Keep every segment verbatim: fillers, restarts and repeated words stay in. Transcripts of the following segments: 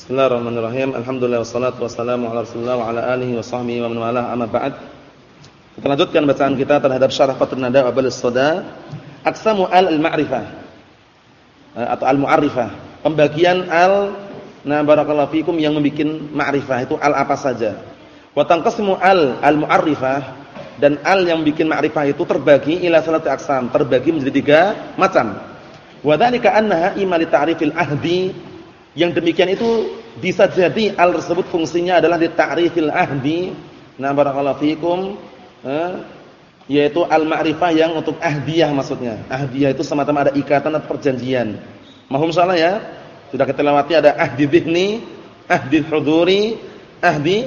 Bismillahirrahmanirrahim. Alhamdulillah wassalatu wassalamu ala Rasulillah wa ala alihi wa sahbihi wa man walah. Amma ba'd. Kita lanjutkan bacaan kita terhadap Syarah Fathun Nada wa Balis Soda. Aqsamu al-ma'rifah atau al-mu'arrifah. Pembagian al na barakallahu fikum yang membuat ma'rifah itu al apa saja. Wa tanqasimu al al-mu'arrifah, dan al yang membuat ma'rifah itu terbagi ila salati aqsam, terbagi menjadi tiga macam. Wa dzalika annaha imma li ta'rifil ahdi. Yang demikian itu bisa jadi al tersebut fungsinya adalah di ta'rifil ahdi, na barakallahu fikum, eh, yaitu al-ma'rifah yang untuk ahdiyah maksudnya. Ahdiyah itu semacam ada ikatan atau perjanjian. Mahum salah ya? Sudah kita lewati ada ahdi dzihni, ahdi huduri, ahdi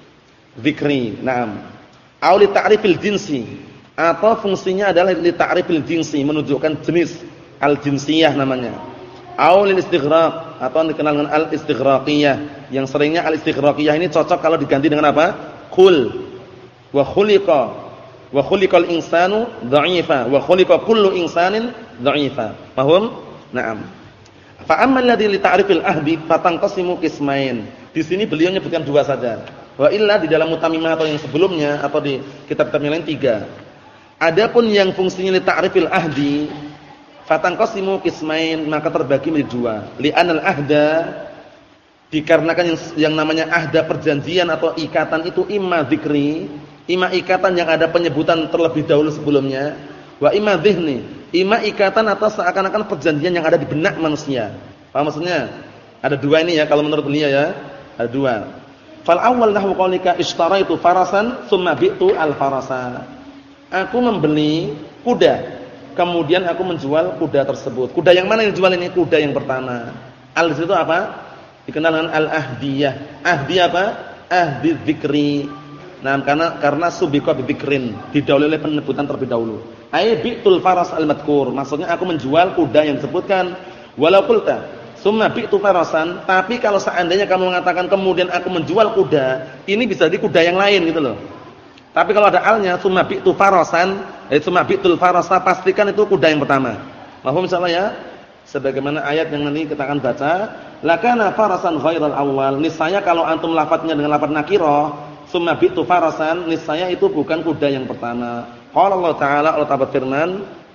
dzikri. Naam. Au li ta'rifil jinsi, atau fungsinya adalah li ta'rifil jinsi, menunjukkan jenis, al-jinsiyah namanya. Au lil istighraq, atau dikenal dengan al-istighraqiyah. Yang seringnya al-istighraqiyah ini cocok kalau diganti dengan apa? Kul. Wa khuliqa wa khuliqal insanu dha'ifa wa khuliqa kullu insanin dha'ifa. Paham? Naam. Fa amma alladhi li ta'rifil ahdi fatanqasimu qismain. Di sini beliau menyebutkan dua saja. Wa illa di dalam mutamimah atau yang sebelumnya atau di kitab-kitab yang lain tiga. Adapun yang fungsinya li ta'rifil ahdi fatanqasimu qismain, maka terbagi menjadi dua. Li'anal ahda, dikarenakan yang, yang namanya ahda perjanjian atau ikatan itu imma dzikri, imma ikatan yang ada penyebutan terlebih dahulu sebelumnya, wa imma dzihni, imma ikatan atau seakan-akan perjanjian yang ada di benak manusia. Paham maksudnya? Ada dua ini ya kalau menurut beliau ya, ada dua. Fal awwal nahwu qaulika ishtaraitu farasan tsumma bi'tu al farasa. Aku membeli kuda, kemudian aku menjual kuda tersebut. Kuda yang mana yang dijual ini? Kuda yang pertama. Al itu apa? Dikenal dengan al-ahdiyah. Ahdi apa? Ahdi dzikri. Nah, karena karena subiqa bi dzikrin, didahului oleh penyebutan terlebih dahulu. Ai bi'tul faras al-madhkur. Maksudnya aku menjual kuda yang disebutkan. Walau qulta summa bi'tu farasan, tapi kalau seandainya kamu mengatakan kemudian aku menjual kuda, ini bisa jadi kuda yang lain gitu loh. Tapi kalau ada alnya summa bi'tu farasan, eh summa bi'tul farasa, pastikan itu kuda yang pertama. Mahum insyaallah ya. Sebagaimana ayat yang nanti kita akan baca, lakana farasan ghairal awwal. Niscaya kalau antum lafadznya dengan lafadz nakirah, summa bi'tu farasan, niscaya itu bukan kuda yang pertama. Qala Allah Ta'ala, Allah Ta'ala firman,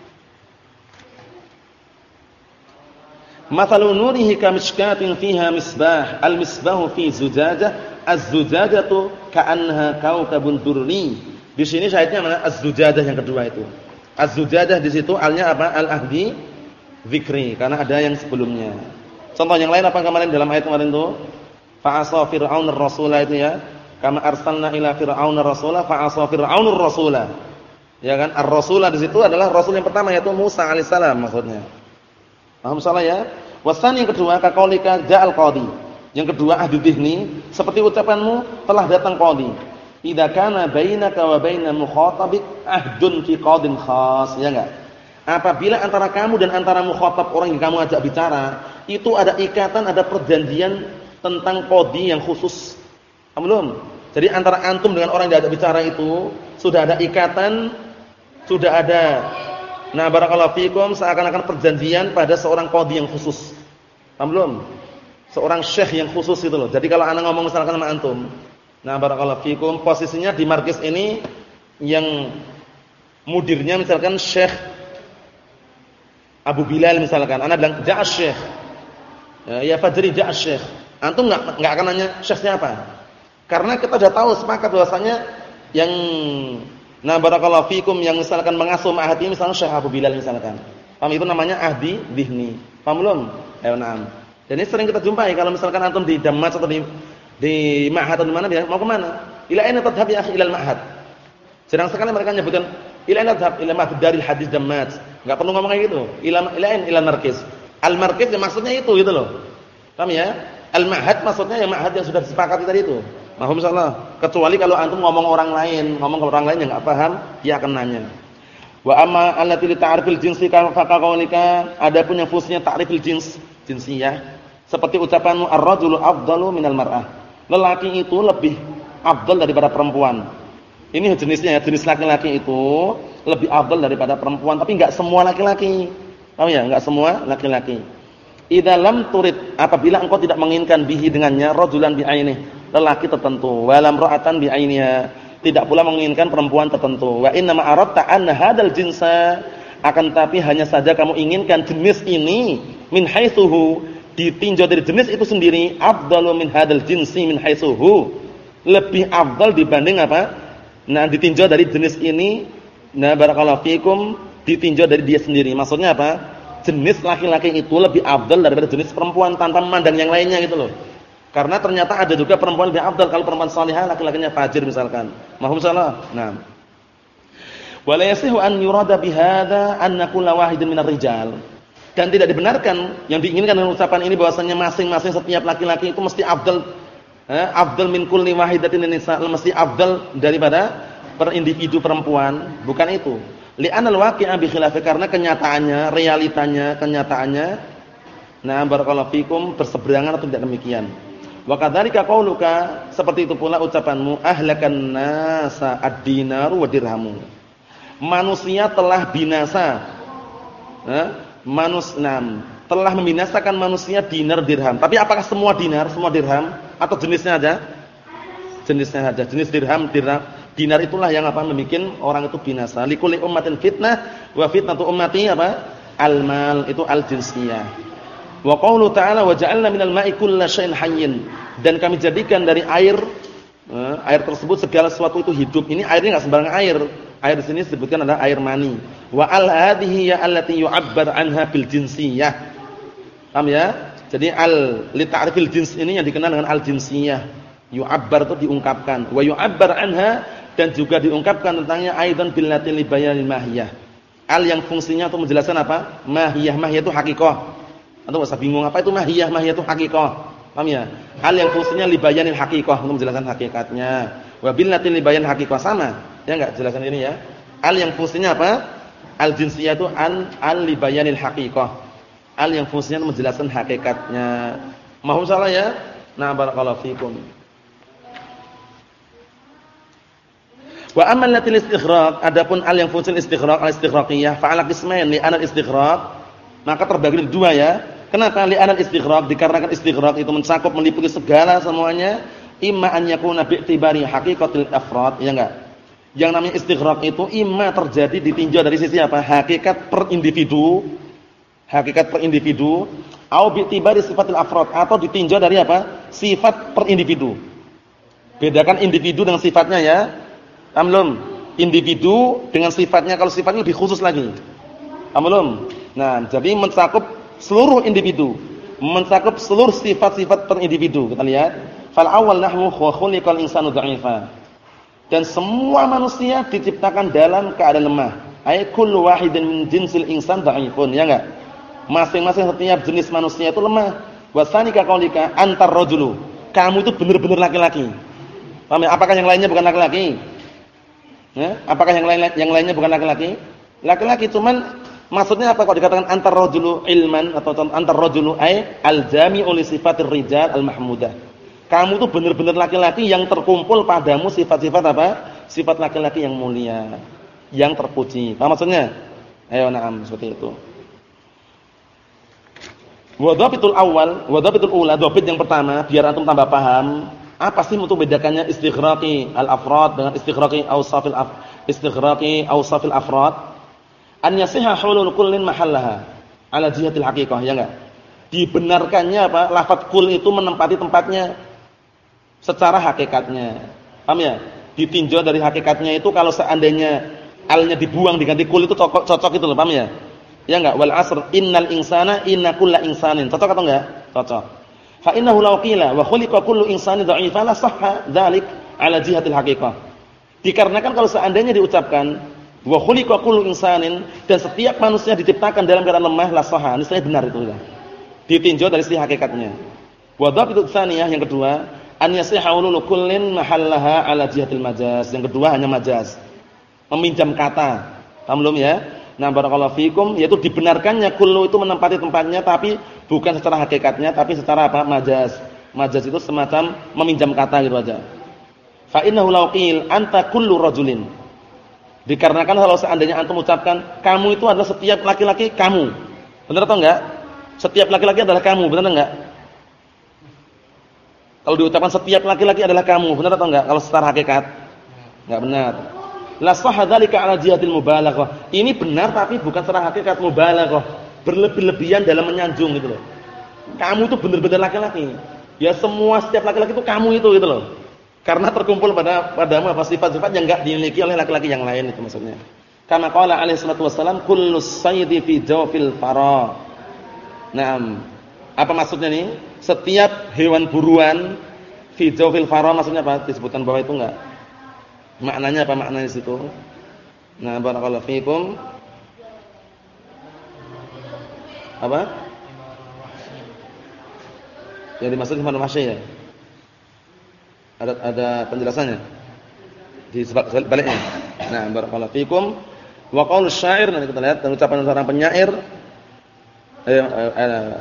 mathalu nurihi kamishkatin fiha misbah, al-misbahu fi zujajah, az-zujajatu ka'annaha kaukabun durri. Di sini syahidnya mana? Az-zujadah yang kedua itu. Az-zujadah di situ alnya apa? Al-ahdi dzikri, karena ada yang sebelumnya. Contoh yang lain apa kemarin dalam ayat kemarin itu? Fa'asa fir'aunur rasula itu ya. Kama arsalna ila fir'aunur rasula fa'asa fir'aunur rasula. Ya kan? Ar-rasula di situ adalah rasul yang pertama yaitu Musa alaihissalam maksudnya. Paham salah ya? Wasan yang kedua kaqaulika ja'al qadi. Yang kedua ahdi dzihni, seperti ucapanmu telah datang qadhi. Idza kana bainaka wa baina mukhatabik ahdun fi qadin khas, ya enggak? Apabila antara kamu dan antara mukhatab orang yang kamu ajak bicara, itu ada ikatan, ada perjanjian tentang qadhi yang khusus. Paham belum? Jadi antara antum dengan orang yang diajak bicara itu sudah ada ikatan, sudah ada na barakallahu fikum seakan-akan perjanjian pada seorang qadhi yang khusus. Paham belum? Seorang syekh yang khusus itu loh. Jadi kalau anak ngomong misalkan sama antum, nah barakallahu fikum, posisinya di markis ini yang mudirnya misalkan Syekh Abu Bilal misalkan, anak bilang ja'as syekh. Ya, ya fajri ja'as syekh. Antum enggak enggak akan nanya syekh siapa. Karena kita sudah tahu sepakat bahwasanya yang nah barakallahu fikum yang misalkan mengasuh ma'had ini misalkan Syekh Abu Bilal misalkan. Paham itu namanya ahdi dzihni. Paham belum? Ayo na'am. Dan ini sering kita jumpai kalau misalkan antum di Dammat atau di di Ma'had atau di mana dia mau ke mana? Ila aina tadhhab ya akhi ila al-Ma'had. Jarang sekali mereka menyebutkan ila aina tadhhab ila Ma'had daril hadis Dammat. Enggak perlu ngomong kayak gitu. Ila ila ain ila markis. Al-markis ya maksudnya itu gitu loh. Paham ya? Al-Ma'had maksudnya yang Ma'had yang sudah disepakati tadi itu. Mahum insyaallah. Kecuali kalau antum ngomong orang lain, ngomong ke orang lain yang enggak paham, dia akan nanya. Wa amma allati li ta'rifil jinsi ka faqaulika, adapun yang fungsinya ta'rifil jins, jinsiyah. Seperti ucapanmu ar-rajulu afdalu minal mar'ah. Lelaki itu lebih afdal daripada perempuan. Ini jenisnya ya, jenis laki-laki itu lebih afdal daripada perempuan, tapi enggak semua laki-laki. Tahu ya, enggak semua laki-laki. idza lam turid, apabila engkau tidak menginginkan bihi dengannya rajulan bi'ainih, lelaki tertentu, walam ra'atan bi'ainiha, tidak pula menginginkan perempuan tertentu. Wa inna ma aradta anna hadzal jinsa, akan tapi hanya saja kamu inginkan jenis ini min haitsuhu, ditinjau dari jenis itu sendiri, afdalu min hadzal jinsi min haitsuhu, lebih afdal dibanding apa? Nah, ditinjau dari jenis ini, nah barakallahu fikum, ditinjau dari dia sendiri. Maksudnya apa? Jenis laki-laki itu lebih afdal daripada jenis perempuan tanpa memandang yang lainnya gitu loh. Karena ternyata ada juga perempuan lebih afdal kalau perempuan salihah, laki-lakinya fajir misalkan. Mahum salah. Nah. Wala yasihu an yurada bihadza anna kullu wahidin minar rijal. Dan tidak dibenarkan yang diinginkan dengan ucapan ini bahwasanya masing-masing setiap laki-laki itu mesti afdal, eh, afdal min kulli wahidatin nisa, mesti afdal daripada per individu perempuan, bukan itu. Li'anal waqi'a bi khilafi, karena kenyataannya, realitanya, kenyataannya, nah barakallahu fikum, berseberangan atau tidak demikian. Wa kadzalika qauluka, seperti itu pula ucapanmu, ahlakan nasa ad-dinaru wa dirhamu. Manusia telah binasa. Eh? Manus nam, telah membinasakan manusia dinar dirham. Tapi apakah semua dinar, semua dirham atau jenisnya aja? Jenisnya saja, jenis dirham, dirham, dinar itulah yang apa membikin orang itu binasa. Likulli ummatin fitnah wa fitnatu ummati apa? Al-mal, itu al-jinsiyah. Wa qaulu ta'ala wa ja'alna minal ma'i kulla syai'in hayyin, dan kami jadikan dari air, eh, air tersebut segala sesuatu itu hidup. Ini airnya enggak sembarang air. Air di sini disebutkan adalah air mani. Wa al-hadhihi ya allati yu'abbar anha bil jinsiyah. Paham ya? Jadi al li ta'rifil jins ini yang dikenal dengan al-jinsiyah. Yu'abbar itu diungkapkan, wa yu'abbar anha, dan juga diungkapkan tentangnya aidan bil lati li bayanil mahiyah. Al yang fungsinya untuk menjelaskan apa? Mahiyah, mahiyah itu hakikah. Atau usah bingung apa itu mahiyah, mahiyah itu hakikah. Paham ya? Al yang fungsinya li bayanil hakikah, untuk menjelaskan hakikatnya. Wa bil lati li bayan hakikah, sama. Ya enggak jelaskan ini ya. Al yang fungsinya apa? Al jinsiyah itu an al li bayanil hakikah. Al yang fungsinya untuk menjelaskan hakikatnya. Mahum salah ya? Nah barakallahu fikum. Wa amman latil istighraq, adapun al yang fungsi istighraq, al istighraqiyah fa ala qismain, li anal istighraq, maka terbagi menjadi dua ya. Kenapa li anal istighraq? Dikarenakan istighraq itu mencakup meliputi segala semuanya, imma an yakuna bi i'tibari haqiqatil afrad, ya enggak? Yang namanya istighraq itu imma terjadi ditinjau dari sisi apa? Hakikat per individu, hakikat per individu, au bi i'tibari sifatil afrad, atau ditinjau dari apa? Sifat per individu. Bedakan individu dengan sifatnya ya. Amlum, individu dengan sifatnya, kalau sifatnya lebih khusus lagi. Amlum. Nah, jadi mencakup seluruh individu, mencakup seluruh sifat-sifat per individu. Kita lihat, fal awwal nahwu khuliqal insanu dha'ifa. Dan semua manusia diciptakan dalam keadaan lemah. Ay kullu wahidin min jinsil insan dha'ifun, ya enggak? Masing-masing setiap jenis manusia itu lemah. Wa tsanika qaulika antar rajulu. Kamu itu benar-benar laki-laki. Paham ya? Apakah yang lainnya bukan laki-laki? Ya, apakah yang lain yang lainnya bukan laki-laki? Laki-laki, cuman maksudnya apa kalau dikatakan antar rajulu ilman atau antar rajulu ay al-jami'u li sifatir rijal al-mahmudah. Kamu tuh benar-benar laki-laki yang terkumpul padamu sifat-sifat apa? Sifat laki-laki yang mulia, yang terpuji. Apa maksudnya? Ayo na'am, seperti itu. Wa dhabitul awal, wa dhabitul ula, dhabit yang pertama biar antum tambah paham. Apa sih untuk bedakannya istighraqi al-afrad dengan istighraqi awsafil af istighraqi awsafil afrad? An yasiha hulul kullin mahallaha ala jihatil haqiqah, ya enggak? Dibenarkannya apa? Lafaz kul itu menempati tempatnya secara hakikatnya. Paham ya? Ditinjau dari hakikatnya itu, kalau seandainya alnya dibuang diganti kul itu cocok, cocok itu loh, paham ya? Ya enggak? Wal asr innal insana inna kulla insanin. Cocok atau enggak? Cocok. Fa innahu law qila wa khuliqa kullu insani dha'ifan la sahha dzalik ala jihatil haqiqah. Dikarenakan kalau seandainya diucapkan wa khuliqa kullu insanin, dan setiap manusia diciptakan dalam keadaan lemah, la sahha, niscaya benar itu ya. Ditinjau dari sisi hakikatnya. Wa dhabitut tsaniyah, yang kedua, an yasiha ulul kullin mahallaha ala jihatil majaz. Yang kedua hanya majaz. Meminjam kata. Paham belum ya? Nah barakallahu fikum, yaitu dibenarkannya kullu itu menempati tempatnya, tapi bukan secara hakikatnya, tapi secara apa? Majaz. Majaz itu semacam meminjam kata gitu aja. Fa innahu law qil anta kullu rajulin. Dikarenakan kalau seandainya antum ucapkan kamu itu adalah setiap laki-laki kamu. Benar atau enggak? Setiap laki-laki adalah kamu, benar enggak? Kalau diucapkan setiap laki-laki adalah kamu, benar atau enggak? Kalau secara hakikat? Enggak benar. La sahha dzalika 'ala jihatil mubalaghah. Ini benar tapi bukan secara hakikat mubalaghah. Berlebih-lebihan dalam menyanjung gitu loh. Kamu itu benar-benar laki-laki. Ya semua setiap laki-laki itu kamu itu gitu loh. Karena terkumpul pada padamu apa sifat-sifat yang enggak dimiliki oleh laki-laki yang lain itu maksudnya. Kama qala alaihi salatu wassalam kullus sayyidi fi jawfil fara. Naam. Apa maksudnya nih? Setiap hewan buruan fi jawfil fara maksudnya apa? Disebutkan bawah itu enggak? Maknanya apa maknanya di situ? Nah, barakallahu fikum. Apa? Yang dimaksud himar wahsy ya? Ada ada penjelasannya di sebaliknya. Nah, barakallahu fikum. Wa qaulus syair, nanti kita lihat dan ucapan seorang penyair eh, eh, eh.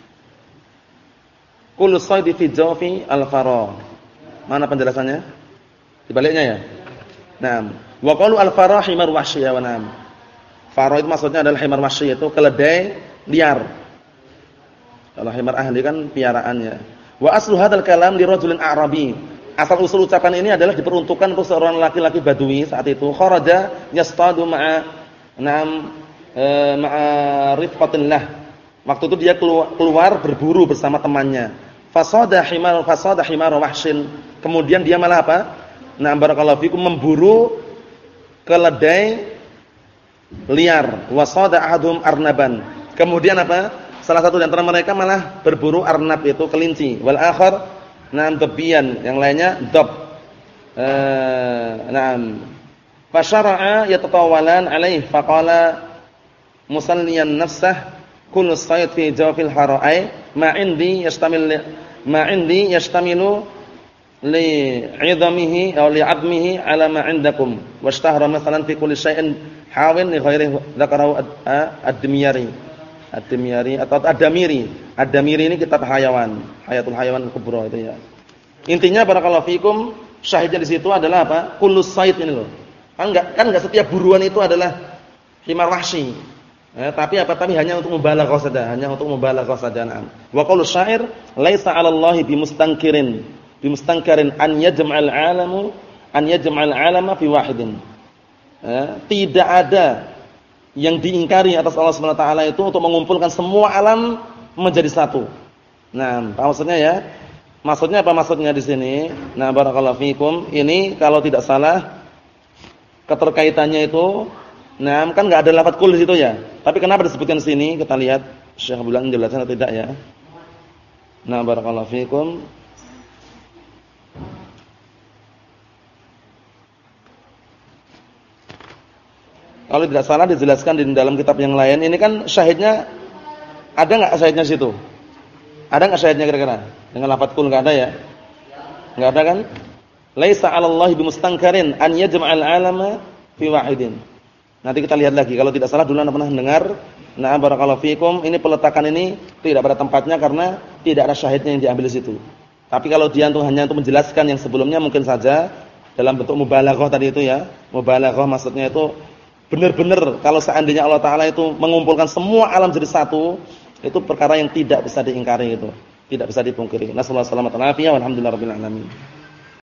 Kullu saydi fi jawfi al-fara. Mana penjelasannya? Di baliknya ya. Naam. Wa qaulu al-fara himar wahsy wa naam. Fara itu maksudnya adalah himar wahsy, itu keledai liar. Kalau himar ahli kan piaraannya. Wa aslu hadzal kalam li rajulin a'rabi. Asal usul ucapan ini adalah diperuntukkan untuk seorang laki-laki badui saat itu. Kharaja yastadu ma'a naam e, ma'a rifqatillah. Waktu itu dia keluar, keluar berburu bersama temannya. Fasada himar fasada himar wahsyin. Kemudian dia malah apa? Nah, barakallahu fikum memburu keledai liar. Wasada ahadhum arnaban. Kemudian apa? Salah satu di antara mereka malah berburu arnab, itu kelinci. Wal akhar na'am dabiyan, yang lainnya dab. Eh, na'am. Fasyara'a yatatawalan alaih faqala musalliyan nafsah kullu sayd fi jawfil hara'i ma 'indi yastamil ma 'indi yastamilu li 'idamihi aw li 'admihi 'ala ma 'indakum washtahara mathalan fi kulli shay'in hawin li ghairi dzakarahu ad-dimyari ad-dimyari atau ad-damiri. Ad-damiri ini kitab hayawan, Hayatul Hayawan Kubra itu ya. Intinya barakallahu fikum, syahidnya di situ adalah apa? Kullu sayd ini loh. Kan enggak kan enggak setiap buruan itu adalah himar wahsy. Eh, tapi apa tapi hanya untuk mubalaghah saja, hanya untuk mubalaghah saja. Wa qaulu syair laisa 'ala Allahi bimustankirin bimustankirin an yajma'al 'alamu an yajma'al 'alama fi wahidin. Eh, tidak ada yang diingkari atas Allah Subhanahu wa taala itu untuk mengumpulkan semua alam menjadi satu. Nah, apa maksudnya ya? Maksudnya apa maksudnya di sini? Nah, barakallahu fikum. Ini kalau tidak salah keterkaitannya itu, nah kan enggak ada lafaz kul di situ ya. Tapi kenapa disebutkan di sini? Kita lihat Syekh bilang menjelaskan atau tidak ya. Nah, barakallahu fikum. Kalau tidak salah dijelaskan di dalam kitab yang lain. Ini kan syahidnya ada enggak syahidnya situ? Ada enggak syahidnya kira-kira? Dengan lafaz kul enggak ada ya? Enggak ada kan? Laisa 'ala Allahi bimustankarin an yajma'al 'alama fi wahidin. Nanti kita lihat lagi. Kalau tidak salah dulu Anda pernah dengar, nah barakallahu fikum, ini peletakan ini tidak pada tempatnya karena tidak ada syahidnya yang diambil di situ. Tapi kalau dia untuk hanya untuk menjelaskan yang sebelumnya mungkin saja dalam bentuk mubalaghah tadi itu ya. Mubalaghah maksudnya itu benar-benar kalau seandainya Allah Ta'ala itu mengumpulkan semua alam jadi satu, itu perkara yang tidak bisa diingkari itu, tidak bisa dipungkiri. Nasallahu alaihi wasallam, alhamdulillah rabbil alamin.